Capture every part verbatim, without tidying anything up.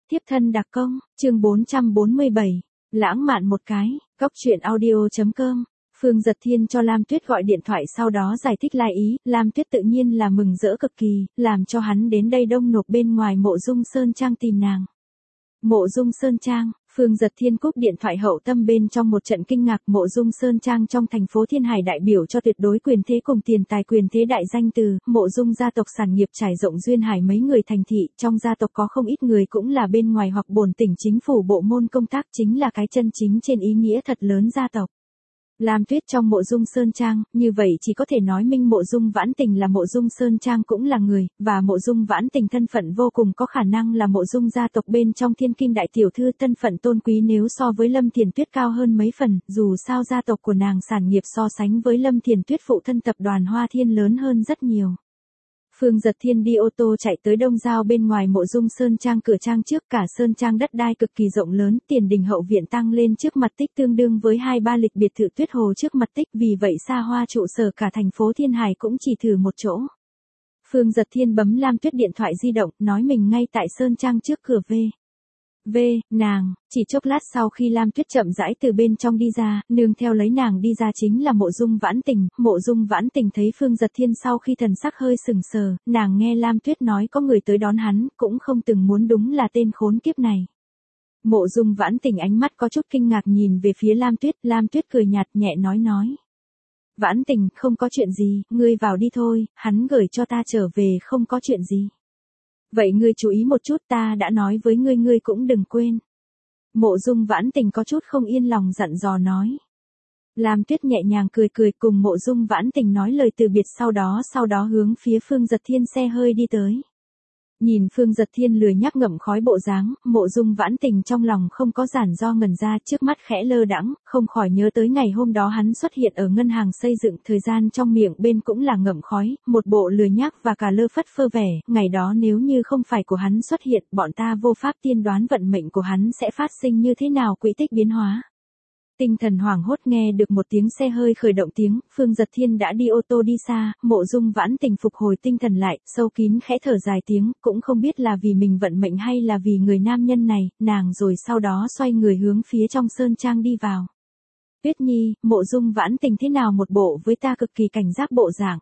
Tiếp thân đặc công, chương bốn trăm bốn mươi bảy, lãng mạn một cái, góc truyện audio.com. Phương Dật Thiên cho Lam Tuyết gọi điện thoại sau đó giải thích lai ý, Lam Tuyết tự nhiên là mừng rỡ cực kỳ, làm cho hắn đến đây đông nộp bên ngoài Mộ Dung Sơn Trang tìm nàng. Mộ Dung Sơn Trang, Phương Dật Thiên cúp điện thoại hậu tâm bên trong một trận kinh ngạc. Mộ Dung Sơn Trang trong thành phố Thiên Hải đại biểu cho tuyệt đối quyền thế cùng tiền tài quyền thế đại danh từ, Mộ Dung gia tộc sản nghiệp trải rộng duyên hải mấy người thành thị, trong gia tộc có không ít người cũng là bên ngoài hoặc bổn tỉnh chính phủ bộ môn công tác, chính là cái chân chính trên ý nghĩa thật lớn gia tộc. Lam Tuyết trong Mộ Dung Sơn Trang, như vậy chỉ có thể nói minh Mộ Dung Vãn Tình là Mộ Dung Sơn Trang cũng là người, và Mộ Dung Vãn Tình thân phận vô cùng có khả năng là Mộ Dung gia tộc bên trong thiên kim đại tiểu thư, thân phận tôn quý nếu so với Lâm Thiền Tuyết cao hơn mấy phần, dù sao gia tộc của nàng sản nghiệp so sánh với Lâm Thiền Tuyết phụ thân tập đoàn Hoa Thiên lớn hơn rất nhiều. Phương Dật Thiên đi ô tô chạy tới Đông Giao bên ngoài Mộ Dung Sơn Trang cửa trang trước, cả Sơn Trang đất đai cực kỳ rộng lớn, tiền đình hậu viện tăng lên trước mặt tích tương đương với hai ba lịch biệt thự Tuyết Hồ trước mặt tích, vì vậy xa hoa trụ sở cả thành phố Thiên Hải cũng chỉ thử một chỗ. Phương Dật Thiên bấm Lam Tuyết điện thoại di động, nói mình ngay tại Sơn Trang trước cửa về. V, nàng, chỉ chốc lát sau khi Lam Tuyết chậm rãi từ bên trong đi ra, nương theo lấy nàng đi ra chính là Mộ Dung Vãn Tình. Mộ Dung Vãn Tình thấy Phương Dật Thiên sau khi thần sắc hơi sừng sờ, nàng nghe Lam Tuyết nói có người tới đón hắn, cũng không từng muốn đúng là tên khốn kiếp này. Mộ Dung Vãn Tình ánh mắt có chút kinh ngạc nhìn về phía Lam Tuyết, Lam Tuyết cười nhạt nhẹ nói nói. Vãn Tình, không có chuyện gì, ngươi vào đi thôi, hắn gửi cho ta trở về không có chuyện gì. Vậy ngươi chú ý một chút, ta đã nói với ngươi ngươi cũng đừng quên. Mộ Dung Vãn Tình có chút không yên lòng dặn dò nói. Lam Tuyết nhẹ nhàng cười cười cùng Mộ Dung Vãn Tình nói lời từ biệt, sau đó sau đó hướng phía Phương Dật Thiên xe hơi đi tới. Nhìn Phương Dật Thiên lười nhác ngậm khói bộ dáng, Mộ Dung Vãn Tình trong lòng không có giản do ngẩn ra, trước mắt khẽ lơ đãng, không khỏi nhớ tới ngày hôm đó hắn xuất hiện ở ngân hàng xây dựng, thời gian trong miệng bên cũng là ngậm khói, một bộ lười nhác và cả lơ phất phơ vẻ, ngày đó nếu như không phải của hắn xuất hiện, bọn ta vô pháp tiên đoán vận mệnh của hắn sẽ phát sinh như thế nào, quỹ tích biến hóa. Tinh thần hoảng hốt nghe được một tiếng xe hơi khởi động tiếng, Phương Dật Thiên đã đi ô tô đi xa, Mộ Dung Vãn Tình phục hồi tinh thần lại, sâu kín khẽ thở dài tiếng, cũng không biết là vì mình vận mệnh hay là vì người nam nhân này, nàng rồi sau đó xoay người hướng phía trong Sơn Trang đi vào. Tuyết Nhi, Mộ Dung Vãn Tình thế nào một bộ với ta cực kỳ cảnh giác bộ dạng.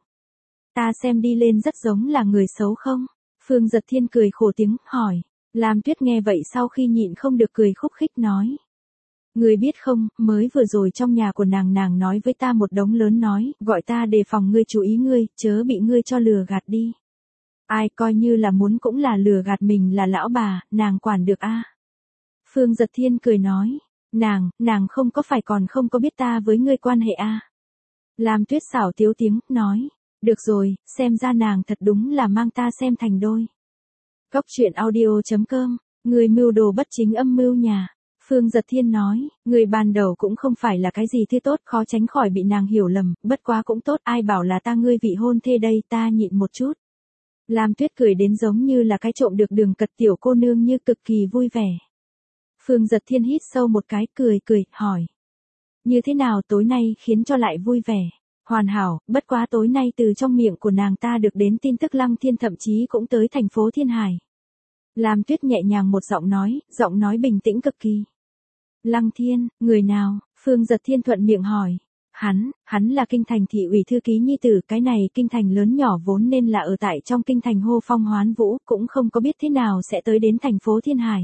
Ta xem đi lên rất giống là người xấu không? Phương Dật Thiên cười khổ tiếng, hỏi. Lam Tuyết nghe vậy sau khi nhịn không được cười khúc khích nói. Ngươi biết không, mới vừa rồi trong nhà của nàng nàng nói với ta một đống lớn nói, gọi ta đề phòng ngươi, chú ý ngươi, chớ bị ngươi cho lừa gạt đi. Ai coi như là muốn cũng là lừa gạt mình là lão bà, nàng quản được a? Phương Dật Thiên cười nói, nàng, nàng không có phải còn không có biết ta với ngươi quan hệ a? Lam Tuyết xảo tiếu tiếng, nói, được rồi, xem ra nàng thật đúng là mang ta xem thành đôi. Góc truyện audio.com, người mưu đồ bất chính âm mưu nhà. Phương Dật Thiên nói, người ban đầu cũng không phải là cái gì thứ tốt, khó tránh khỏi bị nàng hiểu lầm, bất quá cũng tốt, ai bảo là ta ngươi vị hôn thê đây, ta nhịn một chút. Lam Tuyết cười đến giống như là cái trộm được đường cật tiểu cô nương như cực kỳ vui vẻ. Phương Dật Thiên hít sâu một cái, cười cười, hỏi. Như thế nào tối nay khiến cho lại vui vẻ? Hoàn hảo, bất quá tối nay từ trong miệng của nàng ta được đến tin tức Lăng Thiên thậm chí cũng tới thành phố Thiên Hải. Lam Tuyết nhẹ nhàng một giọng nói, giọng nói bình tĩnh cực kỳ. Lăng Thiên, người nào? Phương Dật Thiên thuận miệng hỏi. Hắn, hắn là kinh thành thị ủy thư ký nhi tử, cái này kinh thành lớn nhỏ vốn nên là ở tại trong kinh thành hô phong hoán vũ, cũng không có biết thế nào sẽ tới đến thành phố Thiên Hải.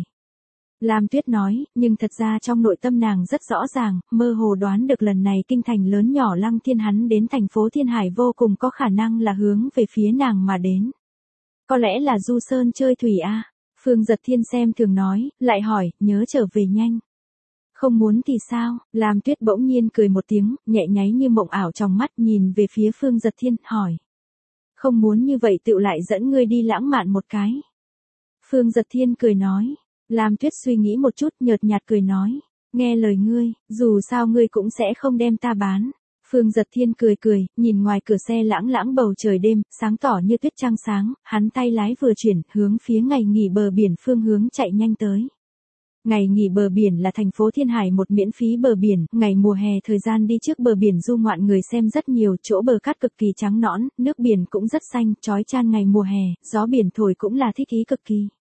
Lam Tuyết nói, nhưng thật ra trong nội tâm nàng rất rõ ràng, mơ hồ đoán được lần này kinh thành lớn nhỏ Lăng Thiên hắn đến thành phố Thiên Hải vô cùng có khả năng là hướng về phía nàng mà đến. Có lẽ là du sơn chơi thủy a? Phương Dật Thiên xem thường nói, lại hỏi, nhớ trở về nhanh. Không muốn thì sao? Lam Tuyết bỗng nhiên cười một tiếng, nhẹ nháy như mộng ảo trong mắt nhìn về phía Phương Dật Thiên, hỏi. Không muốn như vậy tựu lại dẫn ngươi đi lãng mạn một cái. Phương Dật Thiên cười nói. Lam Tuyết suy nghĩ một chút, nhợt nhạt cười nói. Nghe lời ngươi, dù sao ngươi cũng sẽ không đem ta bán. Phương Dật Thiên cười cười, nhìn ngoài cửa xe lãng lãng bầu trời đêm, sáng tỏ như tuyết trăng sáng, hắn tay lái vừa chuyển, hướng phía ngày nghỉ bờ biển phương hướng chạy nhanh tới. Ngày nghỉ bờ biển là thành phố Thiên Hải một miễn phí bờ biển, ngày mùa hè thời gian đi trước bờ biển du ngoạn người xem rất nhiều, chỗ bờ cát cực kỳ trắng nõn, nước biển cũng rất xanh, chói chan ngày mùa hè, gió biển thổi cũng là thích ý cực kỳ.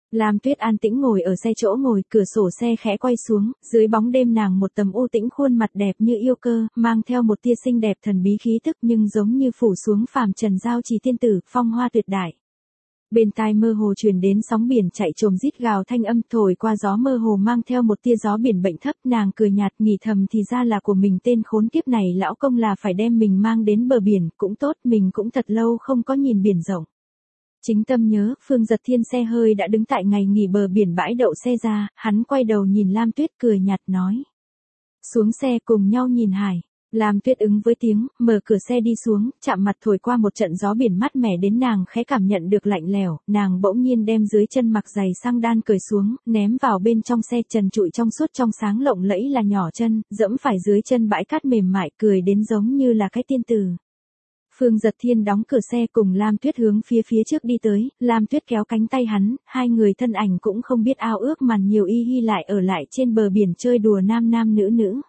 Lam Tuyết an tĩnh ngồi ở xe chỗ ngồi, cửa sổ xe khẽ quay xuống, dưới bóng đêm nàng một tầm u tĩnh khuôn mặt đẹp như yêu cơ, mang theo một tia xinh đẹp thần bí khí tức nhưng giống như phủ xuống phàm trần giao trì tiên tử, phong hoa tuyệt đại. Bên tai mơ hồ truyền đến sóng biển chạy trồm rít gào thanh âm thổi qua gió mơ hồ mang theo một tia gió biển bệnh thấp, nàng cười nhạt nghĩ thầm thì ra là của mình tên khốn kiếp này lão công là phải đem mình mang đến bờ biển, cũng tốt mình cũng thật lâu không có nhìn biển rộng. Chính tâm nhớ, Phương Giật Thiên xe hơi đã đứng tại ngày nghỉ bờ biển bãi đậu xe ra, hắn quay đầu nhìn Lam Tuyết cười nhạt nói. Xuống xe cùng nhau nhìn hải. Lam Tuyết ứng với tiếng, mở cửa xe đi xuống, chạm mặt thổi qua một trận gió biển mát mẻ đến nàng khẽ cảm nhận được lạnh lẽo, nàng bỗng nhiên đem dưới chân mặc giày sang đan cởi xuống, ném vào bên trong xe trần trụi trong suốt trong sáng lộng lẫy là nhỏ chân, dẫm phải dưới chân bãi cát mềm mại cười đến giống như là cái tiên tử. Phương Giật Thiên đóng cửa xe cùng Lam Tuyết hướng phía phía trước đi tới, Lam Tuyết kéo cánh tay hắn, hai người thân ảnh cũng không biết ao ước màn nhiều y hy lại ở lại trên bờ biển chơi đùa nam nam nữ nữ.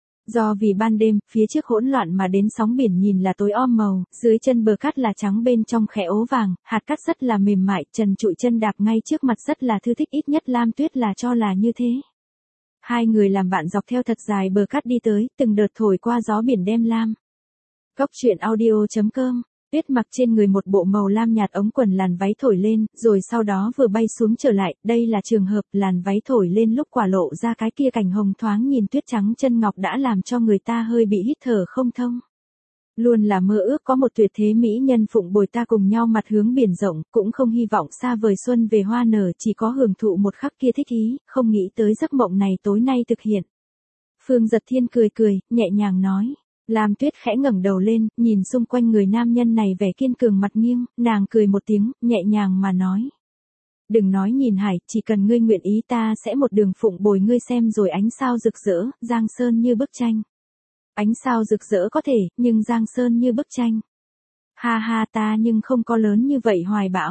Do vì ban đêm, phía trước hỗn loạn mà đến sóng biển nhìn là tối om màu, dưới chân bờ cát là trắng bên trong khẽ ố vàng, hạt cát rất là mềm mại, trần trụi chân đạp ngay trước mặt rất là thư thích, ít nhất Lam Tuyết là cho là như thế. Hai người làm bạn dọc theo thật dài bờ cát đi tới, từng đợt thổi qua gió biển đem lam. Góc truyện audio chấm com. Tuyết mặc trên người một bộ màu lam nhạt ống quần làn váy thổi lên, rồi sau đó vừa bay xuống trở lại, đây là trường hợp làn váy thổi lên lúc quả lộ ra cái kia cảnh hồng thoáng nhìn tuyết trắng chân ngọc đã làm cho người ta hơi bị hít thở không thông. Luôn là mơ ước có một tuyệt thế mỹ nhân phụng bồi ta cùng nhau mặt hướng biển rộng, cũng không hy vọng xa vời xuân về hoa nở, chỉ có hưởng thụ một khắc kia thích ý, không nghĩ tới giấc mộng này tối nay thực hiện. Phương Giật Thiên cười cười, nhẹ nhàng nói. Lam Tuyết khẽ ngẩng đầu lên, nhìn xung quanh người nam nhân này vẻ kiên cường mặt nghiêng, nàng cười một tiếng, nhẹ nhàng mà nói. Đừng nói nhìn hải, chỉ cần ngươi nguyện ý ta sẽ một đường phụng bồi ngươi xem rồi ánh sao rực rỡ, giang sơn như bức tranh. Ánh sao rực rỡ có thể, nhưng giang sơn như bức tranh. Ha ha ta nhưng không có lớn như vậy hoài bão.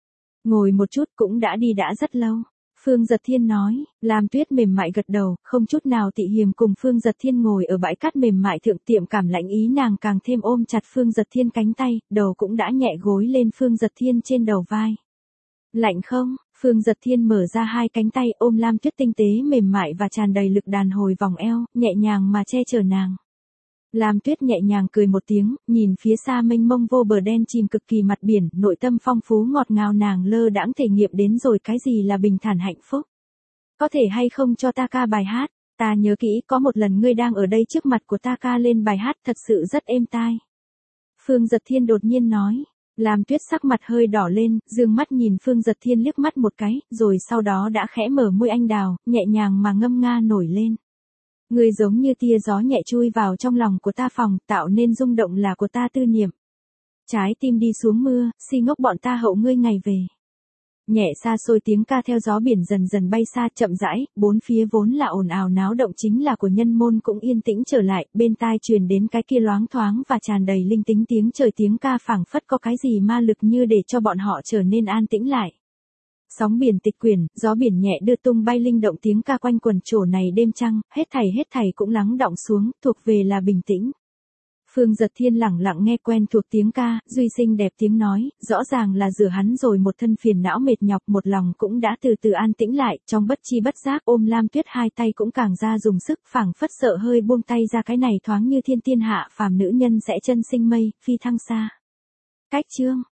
Ngồi một chút cũng đã đi đã rất lâu. Phương Giật Thiên nói, Lam Tuyết mềm mại gật đầu, không chút nào tị hiềm cùng Phương Giật Thiên ngồi ở bãi cát mềm mại thượng tiệm cảm lãnh ý nàng càng thêm ôm chặt Phương Giật Thiên cánh tay, đầu cũng đã nhẹ gối lên Phương Giật Thiên trên đầu vai. Lạnh không? Phương Giật Thiên mở ra hai cánh tay ôm Lam Tuyết tinh tế mềm mại và tràn đầy lực đàn hồi vòng eo, nhẹ nhàng mà che chở nàng. Lam Tuyết nhẹ nhàng cười một tiếng, nhìn phía xa mênh mông vô bờ đen chìm cực kỳ mặt biển, nội tâm phong phú ngọt ngào nàng lơ đãng thể nghiệm đến rồi cái gì là bình thản hạnh phúc. Có thể hay không cho ta ca bài hát, ta nhớ kỹ có một lần ngươi đang ở đây trước mặt của ta ca lên bài hát thật sự rất êm tai. Phương Giật Thiên đột nhiên nói, Lam Tuyết sắc mặt hơi đỏ lên, dương mắt nhìn Phương Giật Thiên liếc mắt một cái, rồi sau đó đã khẽ mở môi anh đào, nhẹ nhàng mà ngâm nga nổi lên. Ngươi giống như tia gió nhẹ chui vào trong lòng của ta phòng, tạo nên rung động là của ta tư niệm. Trái tim đi xuống mưa, si ngốc bọn ta hậu ngươi ngày về. Nhẹ xa xôi tiếng ca theo gió biển dần dần bay xa chậm rãi, bốn phía vốn là ồn ào náo động chính là của nhân môn cũng yên tĩnh trở lại, bên tai truyền đến cái kia loáng thoáng và tràn đầy linh tính tiếng trời tiếng ca phảng phất có cái gì ma lực như để cho bọn họ trở nên an tĩnh lại. Sóng biển tịch quyển, gió biển nhẹ đưa tung bay linh động tiếng ca quanh quần chỗ này đêm trăng, hết thảy hết thảy cũng lắng đọng xuống, thuộc về là bình tĩnh. Phương Giật Thiên lẳng lặng nghe quen thuộc tiếng ca, duy sinh đẹp tiếng nói, rõ ràng là rửa hắn rồi một thân phiền não mệt nhọc một lòng cũng đã từ từ an tĩnh lại, trong bất chi bất giác ôm Lam Tuyết hai tay cũng càng ra dùng sức phảng phất sợ hơi buông tay ra cái này thoáng như thiên tiên hạ phàm nữ nhân sẽ chân sinh mây, phi thăng xa. Cách chương